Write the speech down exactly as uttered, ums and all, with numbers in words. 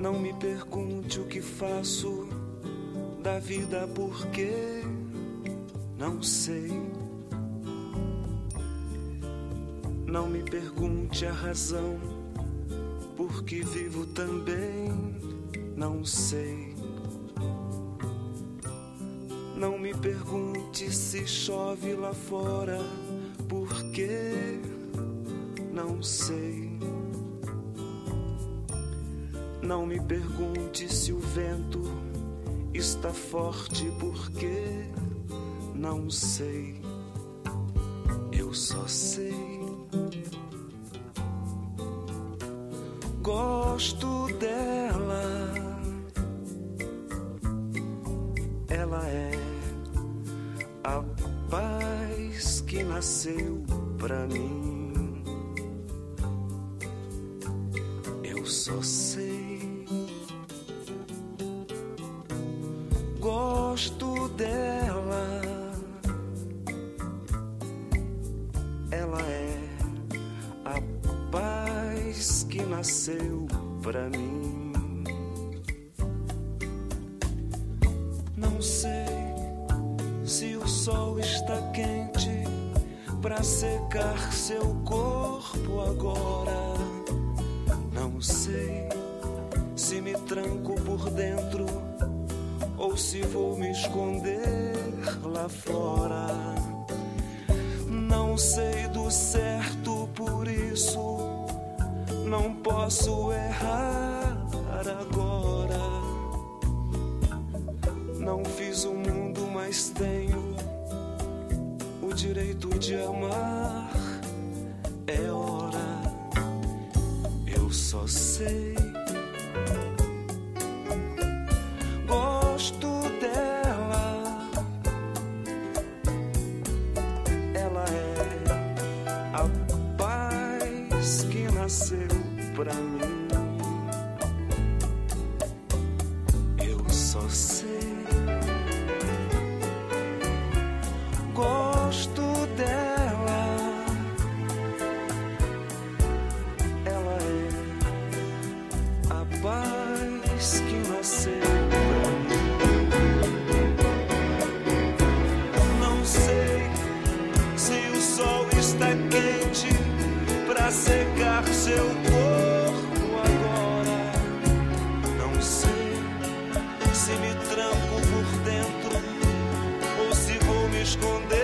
Não me pergunte o que faço da vida, porque não sei. Não me pergunte a razão por que vivo também, não sei. Não me pergunte se chove lá fora, porque não sei. Não me pergunte se o vento está forte, porque não sei. Eu só sei. Gosto dela. Ela é a paz que nasceu pra mim. Eu só sei. Gosto dela. Ela é a paz que nasceu pra mim. Não sei se o sol está quente pra secar seu corpo agora. Não sei se me tranco por dentro ou se vou me esconder lá fora. Não sei do certo, por isso não posso errar agora. Não fiz o mundo, mas tenho o direito de amar. É hora, eu só sei. Gosto dela. Ela é a paz que nasceu pra mim. Eu só sei. Gosto dela. Ela é a paz que nasceu pra mim. Não sei se o sol está quente pra secar seu corpo agora. Não sei se me tranco por dentro ou se vou me esconder